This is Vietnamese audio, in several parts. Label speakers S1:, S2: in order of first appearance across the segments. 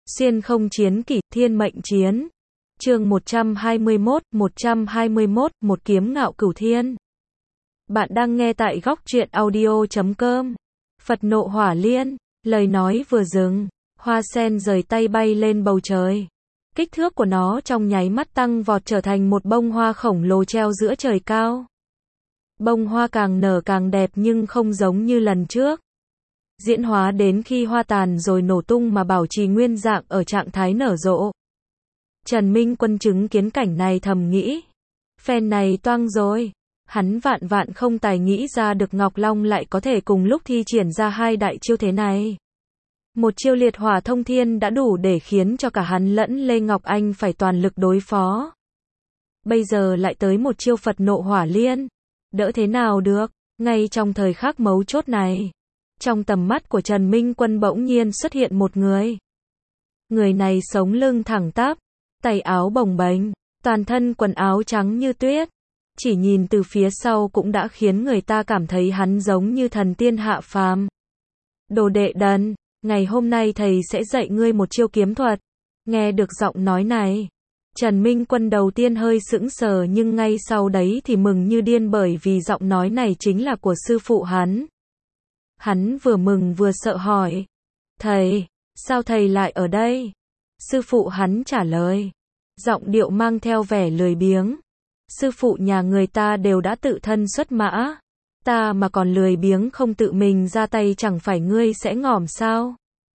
S1: Xuyên không chiến kỷ, thiên mệnh chiến. Chương 121, một kiếm ngạo cửu thiên. Bạn đang nghe tại góc truyện audio.com. Phật nộ hỏa liên, lời nói vừa dừng, hoa sen rời tay bay lên bầu trời. Kích thước của nó trong nháy mắt tăng vọt trở thành một bông hoa khổng lồ treo giữa trời cao. Bông hoa càng nở càng đẹp nhưng không giống như lần trước. Diễn hóa đến khi hoa tàn rồi nổ tung mà bảo trì nguyên dạng ở trạng thái nở rộ. Trần Minh Quân chứng kiến cảnh này thầm nghĩ, phen này toang rồi. Hắn vạn vạn không tài nghĩ ra được Ngọc Long lại có thể cùng lúc thi triển ra hai đại chiêu thế này. Một chiêu liệt hỏa thông thiên đã đủ để khiến cho cả hắn lẫn Lê Ngọc Anh phải toàn lực đối phó. Bây giờ lại tới một chiêu Phật nộ hỏa liên. Đỡ thế nào được, ngay trong thời khắc mấu chốt này. Trong tầm mắt của Trần Minh Quân bỗng nhiên xuất hiện một người. Người này sống lưng thẳng tắp, tay áo bồng bềnh, toàn thân quần áo trắng như tuyết. Chỉ nhìn từ phía sau cũng đã khiến người ta cảm thấy hắn giống như thần tiên hạ phàm. Đồ đệ Đần, ngày hôm nay thầy sẽ dạy ngươi một chiêu kiếm thuật. Nghe được giọng nói này, Trần Minh Quân đầu tiên hơi sững sờ nhưng ngay sau đấy thì mừng như điên bởi vì giọng nói này chính là của sư phụ hắn. Hắn vừa mừng vừa sợ hỏi, thầy, sao thầy lại ở đây? Sư phụ hắn trả lời, giọng điệu mang theo vẻ lười biếng. Sư phụ nhà người ta đều đã tự thân xuất mã. Ta mà còn lười biếng không tự mình ra tay chẳng phải ngươi sẽ ngỏm sao?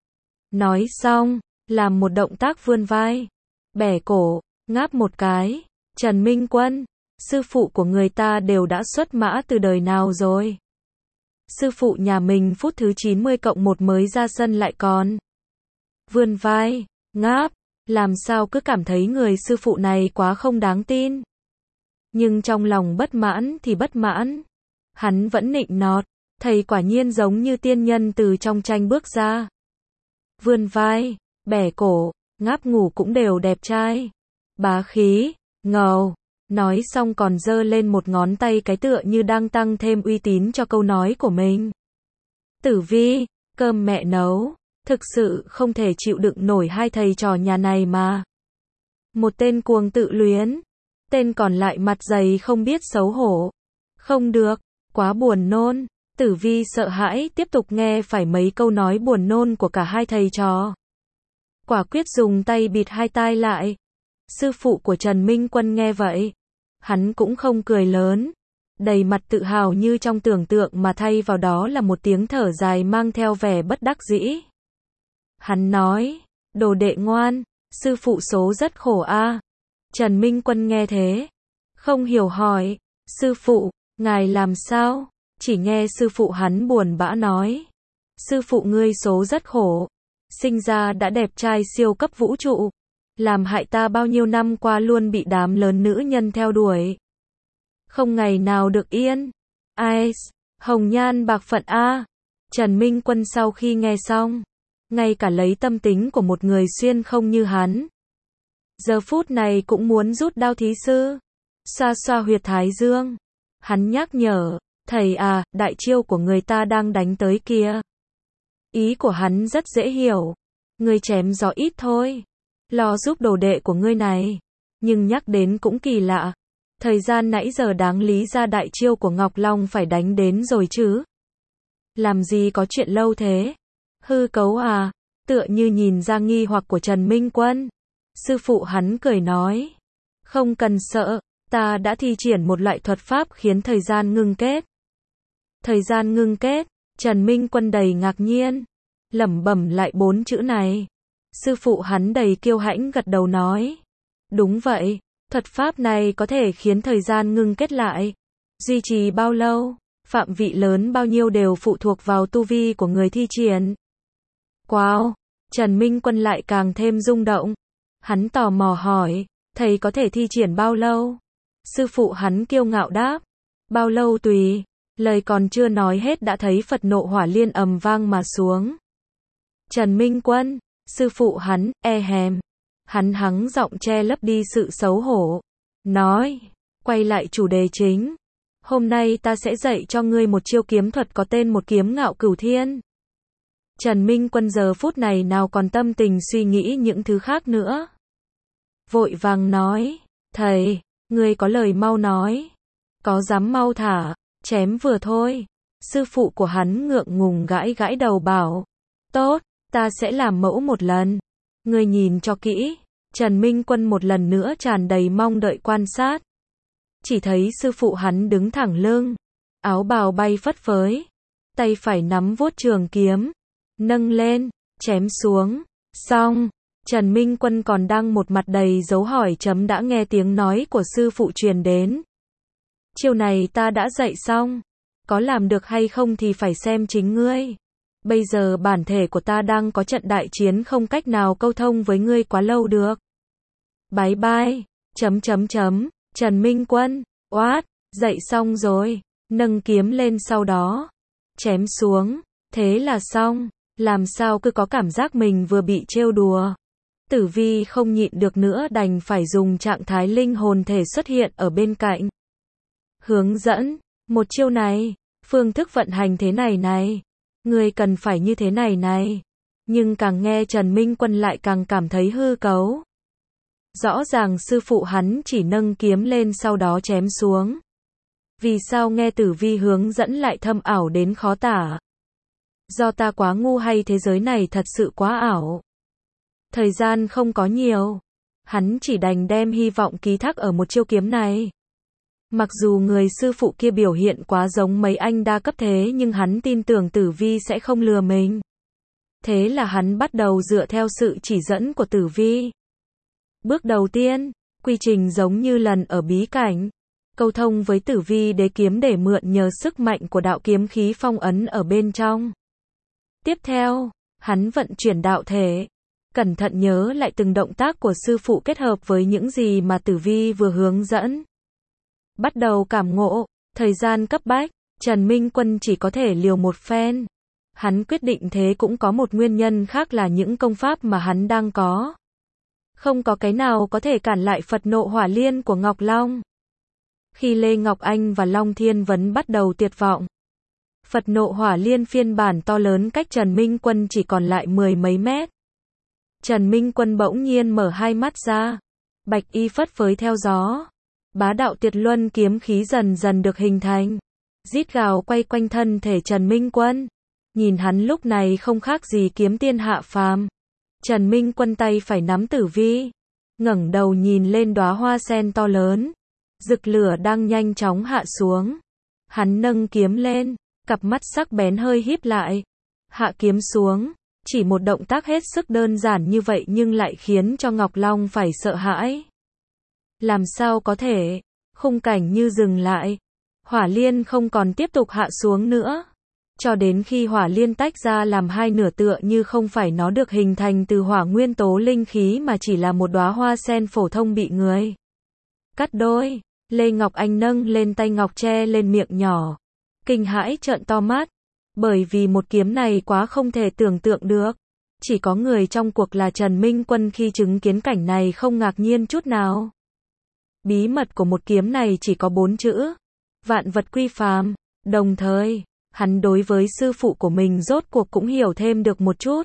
S1: Nói xong, làm một động tác vươn vai, bẻ cổ, ngáp một cái. Trần Minh Quân, sư phụ của người ta đều đã xuất mã từ đời nào rồi? Sư phụ nhà mình phút thứ 90+1 mới ra sân lại còn vươn vai, ngáp, làm sao cứ cảm thấy người sư phụ này quá không đáng tin. Nhưng trong lòng bất mãn thì bất mãn. Hắn vẫn nịnh nọt, thầy quả nhiên giống như tiên nhân từ trong tranh bước ra. Vươn vai, bẻ cổ, ngáp ngủ cũng đều đẹp trai. Bá khí, ngầu. Nói xong còn giơ lên một ngón tay cái tựa như đang tăng thêm uy tín cho câu nói của mình. Tử Vi, cơm mẹ nấu, thực sự không thể chịu đựng nổi hai thầy trò nhà này mà. Một tên cuồng tự luyến, tên còn lại mặt dày không biết xấu hổ. Không được, quá buồn nôn. Tử Vi sợ hãi tiếp tục nghe phải mấy câu nói buồn nôn của cả hai thầy trò. Quả quyết dùng tay bịt hai tai lại. Sư phụ của Trần Minh Quân nghe vậy, hắn cũng không cười lớn, đầy mặt tự hào như trong tưởng tượng mà thay vào đó là một tiếng thở dài mang theo vẻ bất đắc dĩ. Hắn nói, đồ đệ ngoan, sư phụ số rất khổ a. Trần Minh Quân nghe thế, không hiểu hỏi, sư phụ, ngài làm sao? Chỉ nghe sư phụ hắn buồn bã nói, sư phụ ngươi số rất khổ, sinh ra đã đẹp trai siêu cấp vũ trụ, làm hại ta bao nhiêu năm qua luôn bị đám lớn nữ nhân theo đuổi. Không ngày nào được yên. Ai, hồng nhan bạc phận a. Trần Minh Quân sau khi nghe xong, ngay cả lấy tâm tính của một người xuyên không như hắn, giờ phút này cũng muốn rút đao thí sư, xoa xoa huyệt thái dương. Hắn nhắc nhở, thầy à, đại chiêu của người ta đang đánh tới kìa. Ý của hắn rất dễ hiểu, ngươi chém gió ít thôi, lo giúp đồ đệ của ngươi này. Nhưng nhắc đến cũng kỳ lạ, thời gian nãy giờ đáng lý ra đại chiêu của Ngọc Long phải đánh đến rồi chứ. Làm gì có chuyện lâu thế? Hư cấu à? Tựa như nhìn ra nghi hoặc của Trần Minh Quân. Sư phụ hắn cười nói, không cần sợ, ta đã thi triển một loại thuật pháp khiến thời gian ngưng kết. Thời gian ngưng kết? Trần Minh Quân đầy ngạc nhiên, lẩm bẩm lại 4 chữ này. Sư phụ hắn đầy kiêu hãnh gật đầu nói, đúng vậy, thuật pháp này có thể khiến thời gian ngưng kết lại. Duy trì bao lâu, phạm vị lớn bao nhiêu đều phụ thuộc vào tu vi của người thi triển. Wow, Trần Minh Quân lại càng thêm rung động. Hắn tò mò hỏi, thầy có thể thi triển bao lâu? Sư phụ hắn kiêu ngạo đáp, bao lâu tùy. Lời còn chưa nói hết đã thấy Phật nộ hỏa liên ầm vang mà xuống. Trần Minh Quân, sư phụ hắn, hèm. Hắn hắng giọng che lấp đi sự xấu hổ. Nói, quay lại chủ đề chính. Hôm nay ta sẽ dạy cho ngươi một chiêu kiếm thuật có tên một kiếm ngạo cửu thiên. Trần Minh Quân giờ phút này nào còn tâm tình suy nghĩ những thứ khác nữa. Vội vàng nói, thầy, người có lời mau nói. Có dám mau thả, chém vừa thôi. Sư phụ của hắn ngượng ngùng gãi gãi đầu bảo, tốt, ta sẽ làm mẫu một lần. Ngươi nhìn cho kỹ. Trần Minh Quân một lần nữa tràn đầy mong đợi quan sát. Chỉ thấy sư phụ hắn đứng thẳng lưng, áo bào bay phất phới, tay phải nắm vuốt trường kiếm, nâng lên, chém xuống. Xong, Trần Minh Quân còn đang một mặt đầy dấu hỏi chấm đã nghe tiếng nói của sư phụ truyền đến. Chiêu này ta đã dạy xong, có làm được hay không thì phải xem chính ngươi. Bây giờ bản thể của ta đang có trận đại chiến không cách nào câu thông với ngươi quá lâu được. Bye bye, Trần Minh Quân, oát, dạy xong rồi, nâng kiếm lên sau đó, chém xuống, thế là xong, làm sao cứ có cảm giác mình vừa bị trêu đùa. Tử Vi không nhịn được nữa đành phải dùng trạng thái linh hồn thể xuất hiện ở bên cạnh. Hướng dẫn, một chiêu này, phương thức vận hành thế này này, người cần phải như thế này này. Nhưng càng nghe Trần Minh Quân lại càng cảm thấy hư cấu. Rõ ràng sư phụ hắn chỉ nâng kiếm lên sau đó chém xuống. Vì sao nghe Tử Vi hướng dẫn lại thâm ảo đến khó tả? Do ta quá ngu hay thế giới này thật sự quá ảo? Thời gian không có nhiều, hắn chỉ đành đem hy vọng ký thác ở một chiêu kiếm này. Mặc dù người sư phụ kia biểu hiện quá giống mấy anh đa cấp thế nhưng hắn tin tưởng Tử Vi sẽ không lừa mình. Thế là hắn bắt đầu dựa theo sự chỉ dẫn của Tử Vi. Bước đầu tiên, quy trình giống như lần ở bí cảnh. Câu thông với Tử Vi đế kiếm để mượn nhờ sức mạnh của đạo kiếm khí phong ấn ở bên trong. Tiếp theo, hắn vận chuyển đạo thể. Cẩn thận nhớ lại từng động tác của sư phụ kết hợp với những gì mà Tử Vi vừa hướng dẫn. Bắt đầu cảm ngộ, thời gian cấp bách, Trần Minh Quân chỉ có thể liều một phen. Hắn quyết định thế cũng có một nguyên nhân khác là những công pháp mà hắn đang có. Không có cái nào có thể cản lại Phật nộ hỏa liên của Ngọc Long. Khi Lê Ngọc Anh và Long Thiên Vấn bắt đầu tuyệt vọng, Phật nộ hỏa liên phiên bản to lớn cách Trần Minh Quân chỉ còn lại 10 mấy mét. Trần Minh Quân bỗng nhiên mở hai mắt ra, bạch y phất phới theo gió. Bá đạo tuyệt luân kiếm khí dần dần được hình thành, rít gào quay quanh thân thể Trần Minh Quân. Nhìn hắn lúc này không khác gì kiếm tiên hạ phàm. Trần Minh Quân tay phải nắm Tử Vi, ngẩng đầu nhìn lên đóa hoa sen to lớn, rực lửa đang nhanh chóng hạ xuống. Hắn nâng kiếm lên, cặp mắt sắc bén hơi híp lại, hạ kiếm xuống. Chỉ một động tác hết sức đơn giản như vậy nhưng lại khiến cho Ngọc Long phải sợ hãi. Làm sao có thể? Khung cảnh như dừng lại. Hỏa liên không còn tiếp tục hạ xuống nữa. Cho đến khi hỏa liên tách ra làm hai nửa tựa như không phải nó được hình thành từ hỏa nguyên tố linh khí mà chỉ là một đóa hoa sen phổ thông bị người cắt đôi. Lê Ngọc Anh nâng lên tay ngọc che lên miệng nhỏ, kinh hãi trợn to mắt. Bởi vì một kiếm này quá không thể tưởng tượng được. Chỉ có người trong cuộc là Trần Minh Quân khi chứng kiến cảnh này không ngạc nhiên chút nào. Bí mật của một kiếm này chỉ có 4 chữ. Vạn vật quy phàm. Đồng thời, hắn đối với sư phụ của mình rốt cuộc cũng hiểu thêm được một chút.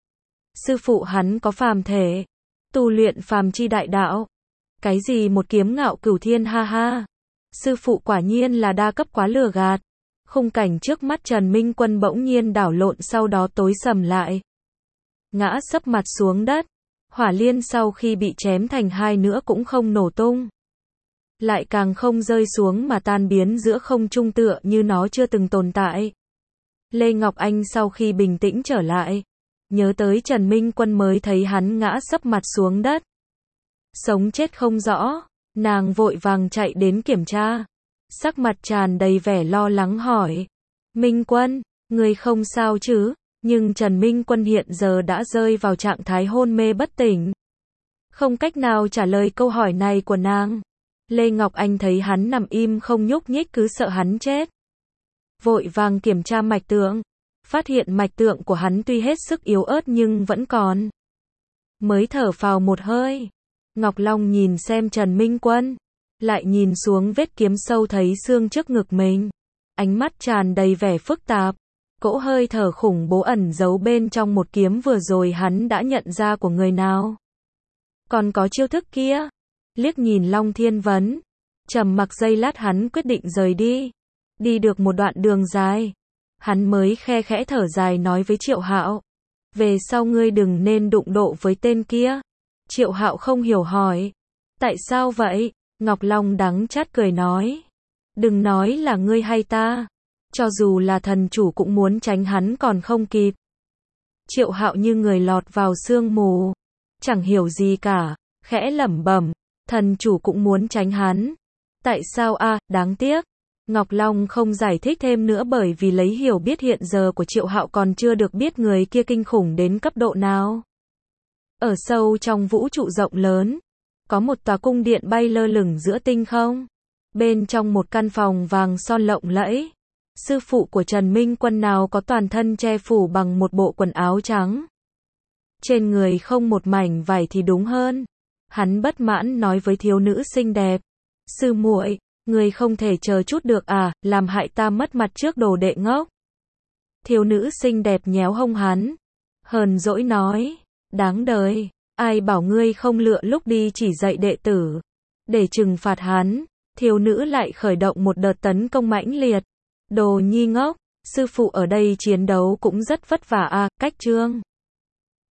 S1: Sư phụ hắn có phàm thể, tu luyện phàm chi đại đạo. Cái gì một kiếm ngạo cửu thiên ha ha. Sư phụ quả nhiên là đa cấp quá lừa gạt. Khung cảnh trước mắt Trần Minh Quân bỗng nhiên đảo lộn sau đó tối sầm lại. Ngã sấp mặt xuống đất. Hỏa liên sau khi bị chém thành hai nữa cũng không nổ tung. Lại càng không rơi xuống mà tan biến giữa không trung tựa như nó chưa từng tồn tại. Lê Ngọc Anh sau khi bình tĩnh trở lại, nhớ tới Trần Minh Quân mới thấy hắn ngã sấp mặt xuống đất. Sống chết không rõ, nàng vội vàng chạy đến kiểm tra. Sắc mặt tràn đầy vẻ lo lắng hỏi. Minh Quân, người không sao chứ? Nhưng Trần Minh Quân hiện giờ đã rơi vào trạng thái hôn mê bất tỉnh. Không cách nào trả lời câu hỏi này của nàng. Lê Ngọc Anh thấy hắn nằm im không nhúc nhích cứ sợ hắn chết. Vội vàng kiểm tra mạch tượng. Phát hiện mạch tượng của hắn tuy hết sức yếu ớt nhưng vẫn còn. Mới thở phào một hơi. Ngọc Long nhìn xem Trần Minh Quân. Lại nhìn xuống vết kiếm sâu thấy xương trước ngực mình. Ánh mắt tràn đầy vẻ phức tạp. cỗ hơi thở khủng bố ẩn giấu bên trong một kiếm vừa rồi hắn đã nhận ra của người nào. Còn có chiêu thức kia. Liếc nhìn Long Thiên Vấn. Trầm mặc giây lát hắn quyết định rời đi. Đi được một đoạn đường dài. Hắn mới khe khẽ thở dài nói với Triệu Hạo. Về sau ngươi đừng nên đụng độ với tên kia. Triệu Hạo không hiểu hỏi. Tại sao vậy? Ngọc Long đắng chát cười nói. Đừng nói là ngươi hay ta. Cho dù là thần chủ cũng muốn tránh hắn còn không kịp. Triệu Hạo như người lọt vào sương mù. Chẳng hiểu gì cả. Khẽ lẩm bẩm. Thần chủ cũng muốn tránh hắn. Tại sao a? Đáng tiếc. Ngọc Long không giải thích thêm nữa bởi vì lấy hiểu biết hiện giờ của Triệu Hạo còn chưa được biết người kia kinh khủng đến cấp độ nào. Ở sâu trong vũ trụ rộng lớn, có một tòa cung điện bay lơ lửng giữa tinh không. Bên trong một căn phòng vàng son lộng lẫy, sư phụ của Trần Minh Quân nào có toàn thân che phủ bằng một bộ quần áo trắng. Trên người không một mảnh vải thì đúng hơn. Hắn bất mãn nói với thiếu nữ xinh đẹp. Sư muội, người không thể chờ chút được à, làm hại ta mất mặt trước đồ đệ ngốc. Thiếu nữ xinh đẹp nhéo hông hắn. Hờn dỗi nói. Đáng đời, ai bảo ngươi không lựa lúc đi chỉ dạy đệ tử. Để trừng phạt hắn, thiếu nữ lại khởi động một đợt tấn công mãnh liệt. Đồ nhi ngốc, sư phụ ở đây chiến đấu cũng rất vất vả à, cách trương.